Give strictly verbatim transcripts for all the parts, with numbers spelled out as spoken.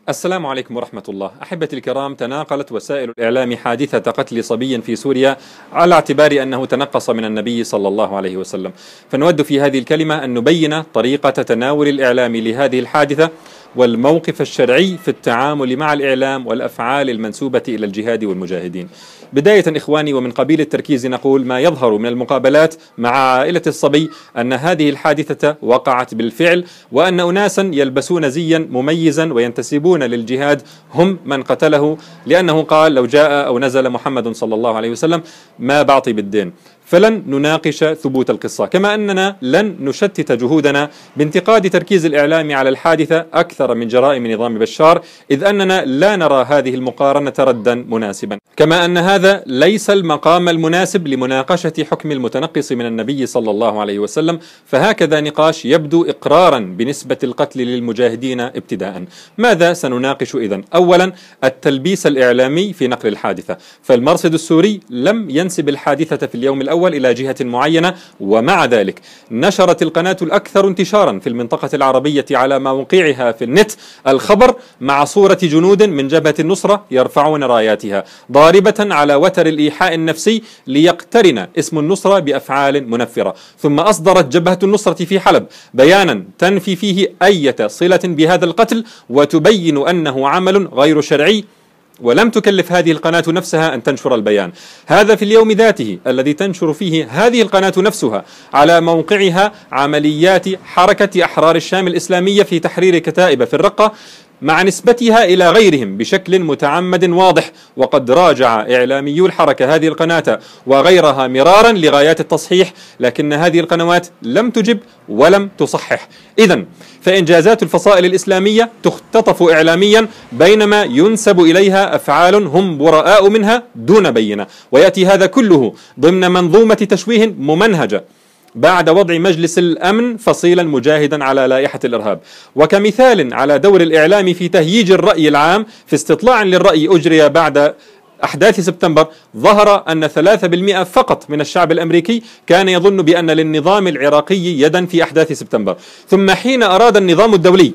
السلام عليكم ورحمة الله. أحبتي الكرام، تناقلت وسائل الإعلام حادثة قتل صبي في سوريا على اعتبار أنه تنقص من النبي صلى الله عليه وسلم، فنود في هذه الكلمة أن نبين طريقة تناول الإعلام لهذه الحادثة والموقف الشرعي في التعامل مع الإعلام والأفعال المنسوبة إلى الجهاد والمجاهدين. بداية إخواني، ومن قبيل التركيز نقول ما يظهر من المقابلات مع عائلة الصبي أن هذه الحادثة وقعت بالفعل، وأن أناسا يلبسون زيا مميزا وينتسبون للجهاد هم من قتله، لأنه قال لو جاء أو نزل محمد صلى الله عليه وسلم ما بعطي بالدين. فلن نناقش ثبوت القصة، كما أننا لن نشتت جهودنا بانتقاد تركيز الإعلام على الحادثة أكثر من جرائم نظام بشار، إذ أننا لا نرى هذه المقارنة ردا مناسبا، كما أن هذا ليس المقام المناسب لمناقشة حكم المتنقص من النبي صلى الله عليه وسلم. فهكذا نقاش يبدو إقرارا بنسبة القتل للمجاهدين ابتداء. ماذا سنناقش إذن؟ أولا، التلبيس الإعلامي في نقل الحادثة، فالمرصد السوري لم ينسب الحادثة في اليوم الأول إلى جهة معينة، ومع ذلك نشرت القناة الأكثر انتشارا في المنطقة العربية على موقعها في النت الخبر مع صورة جنود من جبهة النصرة يرفعون راياتها ضاربة على وتر الإيحاء النفسي ليقترن اسم النصرة بأفعال منفرة. ثم أصدرت جبهة النصرة في حلب بيانا تنفي فيه أي صلة بهذا القتل وتبين أنه عمل غير شرعي، ولم تكلف هذه القناة نفسها أن تنشر البيان. هذا في اليوم ذاته الذي تنشر فيه هذه القناة نفسها على موقعها عمليات حركة أحرار الشام الإسلامية في تحرير كتائب في الرقة مع نسبتها إلى غيرهم بشكل متعمد واضح. وقد راجع إعلاميو الحركة هذه القناة وغيرها مرارا لغايات التصحيح، لكن هذه القنوات لم تجب ولم تصحح. إذن فإنجازات الفصائل الإسلامية تختطف إعلاميا بينما ينسب إليها أفعال هم براء منها دون بينة، ويأتي هذا كله ضمن منظومة تشويه ممنهجة بعد وضع مجلس الأمن فصيلا مجاهدا على لائحة الإرهاب. وكمثال على دور الإعلام في تهييج الرأي العام في استطلاع للرأي أجري بعد أحداث سبتمبر، ظهر أن ثلاثة بالمئة فقط من الشعب الأمريكي كان يظن بأن للنظام العراقي يدا في أحداث سبتمبر. ثم حين أراد النظام الدولي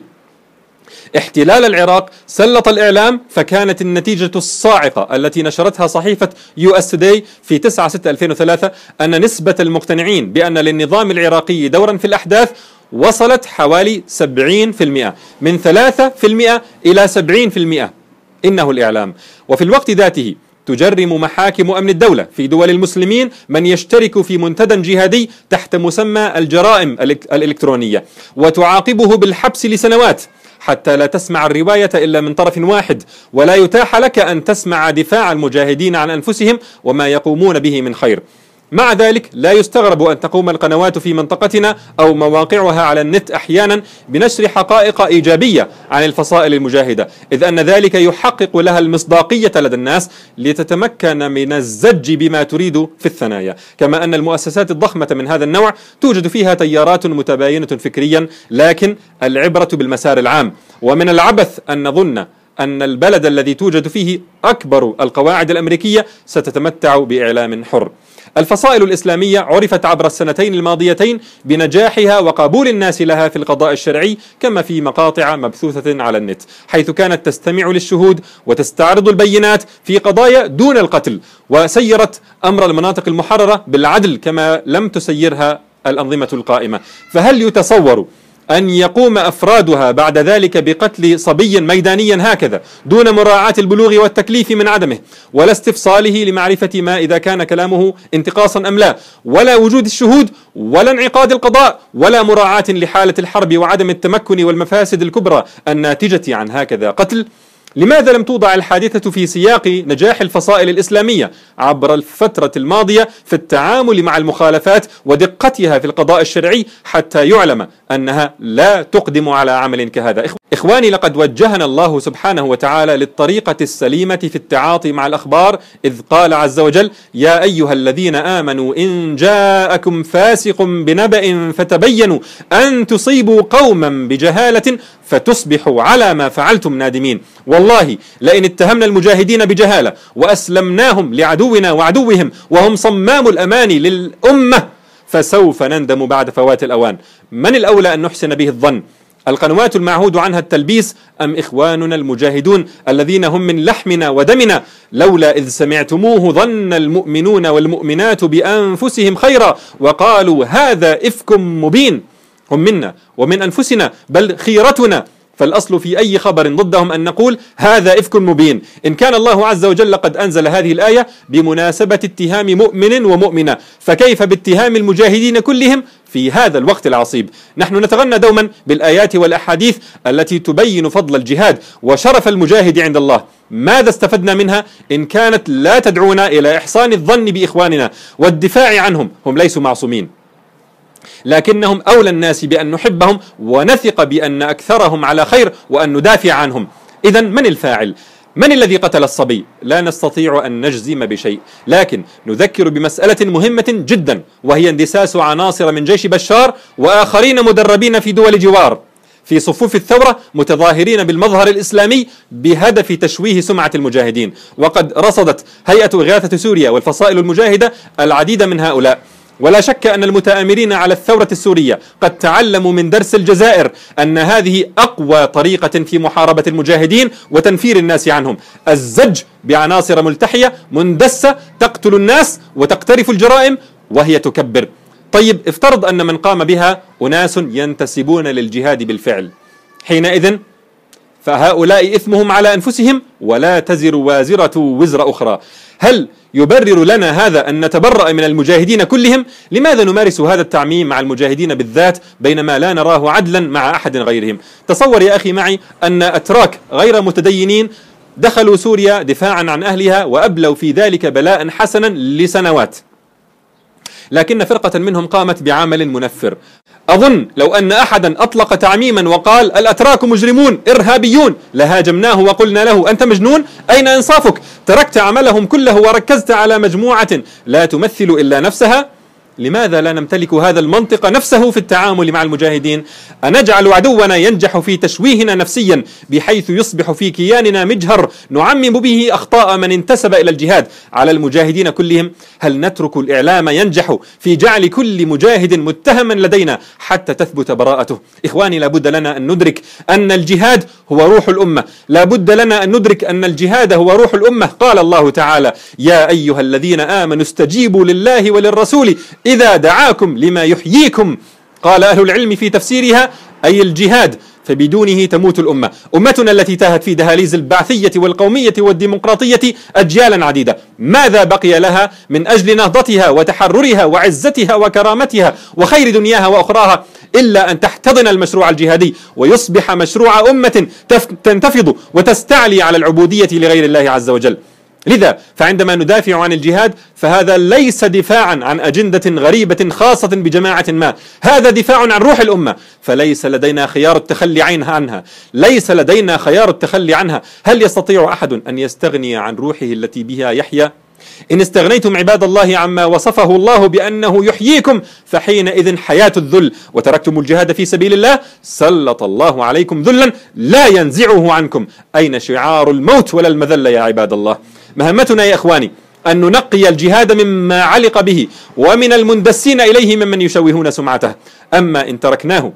احتلال العراق سلط الإعلام، فكانت النتيجة الصاعقة التي نشرتها صحيفة يو اس توداي في تسعة ستة ألفين وثلاثة أن نسبة المقتنعين بأن للنظام العراقي دورا في الأحداث وصلت حوالي سبعين بالمئة، من ثلاثة بالمئة إلى سبعين بالمئة. إنه الإعلام. وفي الوقت ذاته تجرم محاكم أمن الدولة في دول المسلمين من يشترك في منتدى جهادي تحت مسمى الجرائم الإلكترونية، وتعاقبه بالحبس لسنوات حتى لا تسمع الرواية إلا من طرف واحد، ولا يتاح لك أن تسمع دفاع المجاهدين عن أنفسهم وما يقومون به من خير. مع ذلك لا يستغرب أن تقوم القنوات في منطقتنا أو مواقعها على النت أحيانا بنشر حقائق إيجابية عن الفصائل المجاهدة، إذ أن ذلك يحقق لها المصداقية لدى الناس لتتمكن من الزج بما تريد في الثنايا. كما أن المؤسسات الضخمة من هذا النوع توجد فيها تيارات متباينة فكريا، لكن العبرة بالمسار العام. ومن العبث أن نظن أن البلد الذي توجد فيه أكبر القواعد الأمريكية ستتمتع بإعلام حر. الفصائل الإسلامية عرفت عبر السنتين الماضيتين بنجاحها وقبول الناس لها في القضاء الشرعي، كما في مقاطع مبثوثة على النت، حيث كانت تستمع للشهود وتستعرض البينات في قضايا دون القتل، وسيرت أمر المناطق المحررة بالعدل كما لم تسيرها الأنظمة القائمة. فهل يتصور أن يقوم أفرادها بعد ذلك بقتل صبي ميدانيا هكذا دون مراعاة البلوغ والتكليف من عدمه، ولا استفصاله لمعرفة ما إذا كان كلامه انتقاصا أم لا، ولا وجود الشهود، ولا انعقاد القضاء، ولا مراعاة لحالة الحرب وعدم التمكن والمفاسد الكبرى الناتجة عن هكذا قتل؟ لماذا لم توضع الحادثة في سياق نجاح الفصائل الإسلامية عبر الفترة الماضية في التعامل مع المخالفات ودقتها في القضاء الشرعي حتى يعلم أنها لا تقدم على عمل كهذا؟ إخواني، لقد وجهنا الله سبحانه وتعالى للطريقة السليمة في التعاطي مع الأخبار، إذ قال عز وجل: يا أيها الذين آمنوا إن جاءكم فاسق بنبأ فتبينوا أن تصيبوا قوما بجهالة فتصبحوا على ما فعلتم نادمين. والله لئن اتهمنا المجاهدين بجهالة وأسلمناهم لعدونا وعدوهم وهم صمام الأمان للأمة فسوف نندم بعد فوات الأوان. من الأولى أن نحسن به الظن؟ القنوات المعهود عنها التلبيس أم إخواننا المجاهدون الذين هم من لحمنا ودمنا؟ لولا إذ سمعتموه ظن المؤمنون والمؤمنات بأنفسهم خيرا وقالوا هذا إفك مبين. هم منا ومن أنفسنا بل خيرتنا، فالأصل في أي خبر ضدهم أن نقول هذا إفك مبين. إن كان الله عز وجل قد أنزل هذه الآية بمناسبة اتهام مؤمن ومؤمنة، فكيف باتهام المجاهدين كلهم في هذا الوقت العصيب؟ نحن نتغنى دوما بالآيات والأحاديث التي تبين فضل الجهاد وشرف المجاهد عند الله. ماذا استفدنا منها إن كانت لا تدعونا إلى إحسان الظن بإخواننا والدفاع عنهم؟ هم ليسوا معصومين، لكنهم أولى الناس بأن نحبهم ونثق بأن أكثرهم على خير وأن ندافع عنهم. إذن من الفاعل؟ من الذي قتل الصبي؟ لا نستطيع أن نجزم بشيء، لكن نذكر بمسألة مهمة جدا، وهي اندساس عناصر من جيش بشار وآخرين مدربين في دول جوار في صفوف الثورة متظاهرين بالمظهر الإسلامي بهدف تشويه سمعة المجاهدين. وقد رصدت هيئة إغاثة سوريا والفصائل المجاهدة العديد من هؤلاء، ولا شك أن المتآمرين على الثورة السورية قد تعلموا من درس الجزائر أن هذه أقوى طريقة في محاربة المجاهدين وتنفير الناس عنهم، الزج بعناصر ملتحية مندسة تقتل الناس وتقترف الجرائم وهي تكبر. طيب افترض أن من قام بها أناس ينتسبون للجهاد بالفعل، حينئذ فهؤلاء إثمهم على أنفسهم ولا تزر وازرة وزر أخرى. هل يبرر لنا هذا أن نتبرأ من المجاهدين كلهم؟ لماذا نمارس هذا التعميم مع المجاهدين بالذات بينما لا نراه عدلا مع أحد غيرهم؟ تصور يا أخي معي أن أتراك غير متدينين دخلوا سوريا دفاعا عن أهلها وأبلوا في ذلك بلاء حسنا لسنوات، لكن فرقة منهم قامت بعمل منفر. أظن لو أن أحدا أطلق تعميما وقال الأتراك مجرمون إرهابيون لهاجمناه وقلنا له أنت مجنون؟ أين إنصافك؟ تركت عملهم كله وركزت على مجموعة لا تمثل إلا نفسها. لماذا لا نمتلك هذا المنطق نفسه في التعامل مع المجاهدين؟ أنجعل عدونا ينجح في تشويهنا نفسيا بحيث يصبح في كياننا مجهر نعمم به أخطاء من انتسب إلى الجهاد على المجاهدين كلهم؟ هل نترك الإعلام ينجح في جعل كل مجاهد متهما لدينا حتى تثبت براءته؟ إخواني، لابد لنا أن ندرك أن الجهاد هو روح الأمة، لابد لنا أن ندرك أن الجهاد هو روح الأمة. قال الله تعالى يا أيها الذين آمنوا استجيبوا لله وللرسول إذا دعاكم لما يحييكم. قال أهل العلم في تفسيرها أي الجهاد، فبدونه تموت الأمة. أمتنا التي تاهت في دهاليز البعثية والقومية والديمقراطية أجيالا عديدة، ماذا بقي لها من أجل نهضتها وتحررها وعزتها وكرامتها وخير دنياها وأخراها إلا أن تحتضن المشروع الجهادي ويصبح مشروع أمة تنتفض وتستعلي على العبودية لغير الله عز وجل. لذا فعندما ندافع عن الجهاد فهذا ليس دفاعا عن أجندة غريبة خاصة بجماعة ما، هذا دفاع عن روح الأمة، فليس لدينا خيار التخلي عنها ليس لدينا خيار التخلي عنها. هل يستطيع أحد أن يستغني عن روحه التي بها يحيا؟ إن استغنيتم عباد الله عما وصفه الله بأنه يحييكم فحينئذ حياة الذل، وتركتم الجهاد في سبيل الله سلط الله عليكم ذلا لا ينزعه عنكم. أين شعار الموت ولا المذلة يا عباد الله؟ مهمتنا يا إخواني أن ننقي الجهاد مما علق به ومن المندسين إليه ممن يشوهون سمعته. أما إن تركناه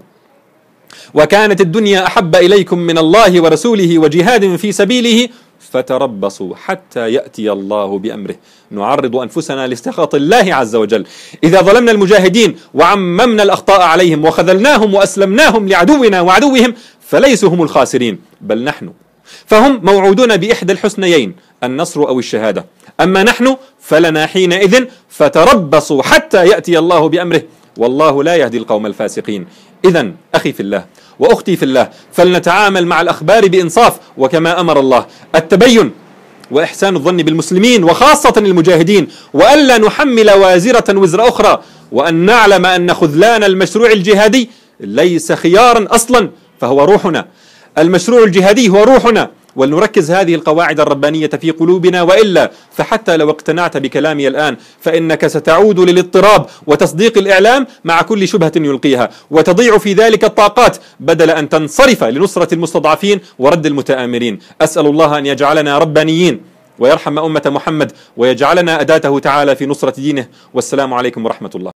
وكانت الدنيا أحب إليكم من الله ورسوله وجهاد في سبيله فتربصوا حتى يأتي الله بأمره. نعرض أنفسنا لسخط الله عز وجل. إذا ظلمنا المجاهدين وعممنا الأخطاء عليهم وخذلناهم وأسلمناهم لعدونا وعدوهم فليسوا هم الخاسرين بل نحن، فهم موعودون بإحدى الحسنيين النصر أو الشهادة، أما نحن فلنا حينئذ فتربصوا حتى يأتي الله بأمره والله لا يهدي القوم الفاسقين. إذن أخي في الله وأختي في الله فلنتعامل مع الأخبار بإنصاف وكما أمر الله، التبين وإحسان الظن بالمسلمين وخاصة المجاهدين، وألا نحمل وازرة وزر أخرى، وأن نعلم أن خذلان المشروع الجهادي ليس خيارا أصلا فهو روحنا. المشروع الجهادي هو روحنا، ولنركز هذه القواعد الربانية في قلوبنا، وإلا فحتى لو اقتنعت بكلامي الآن فإنك ستعود للاضطراب وتصديق الإعلام مع كل شبهة يلقيها، وتضيع في ذلك الطاقات بدل أن تنصرف لنصرة المستضعفين ورد المتآمرين. أسأل الله أن يجعلنا ربانيين ويرحم أمة محمد ويجعلنا أداته تعالى في نصرة دينه. والسلام عليكم ورحمة الله.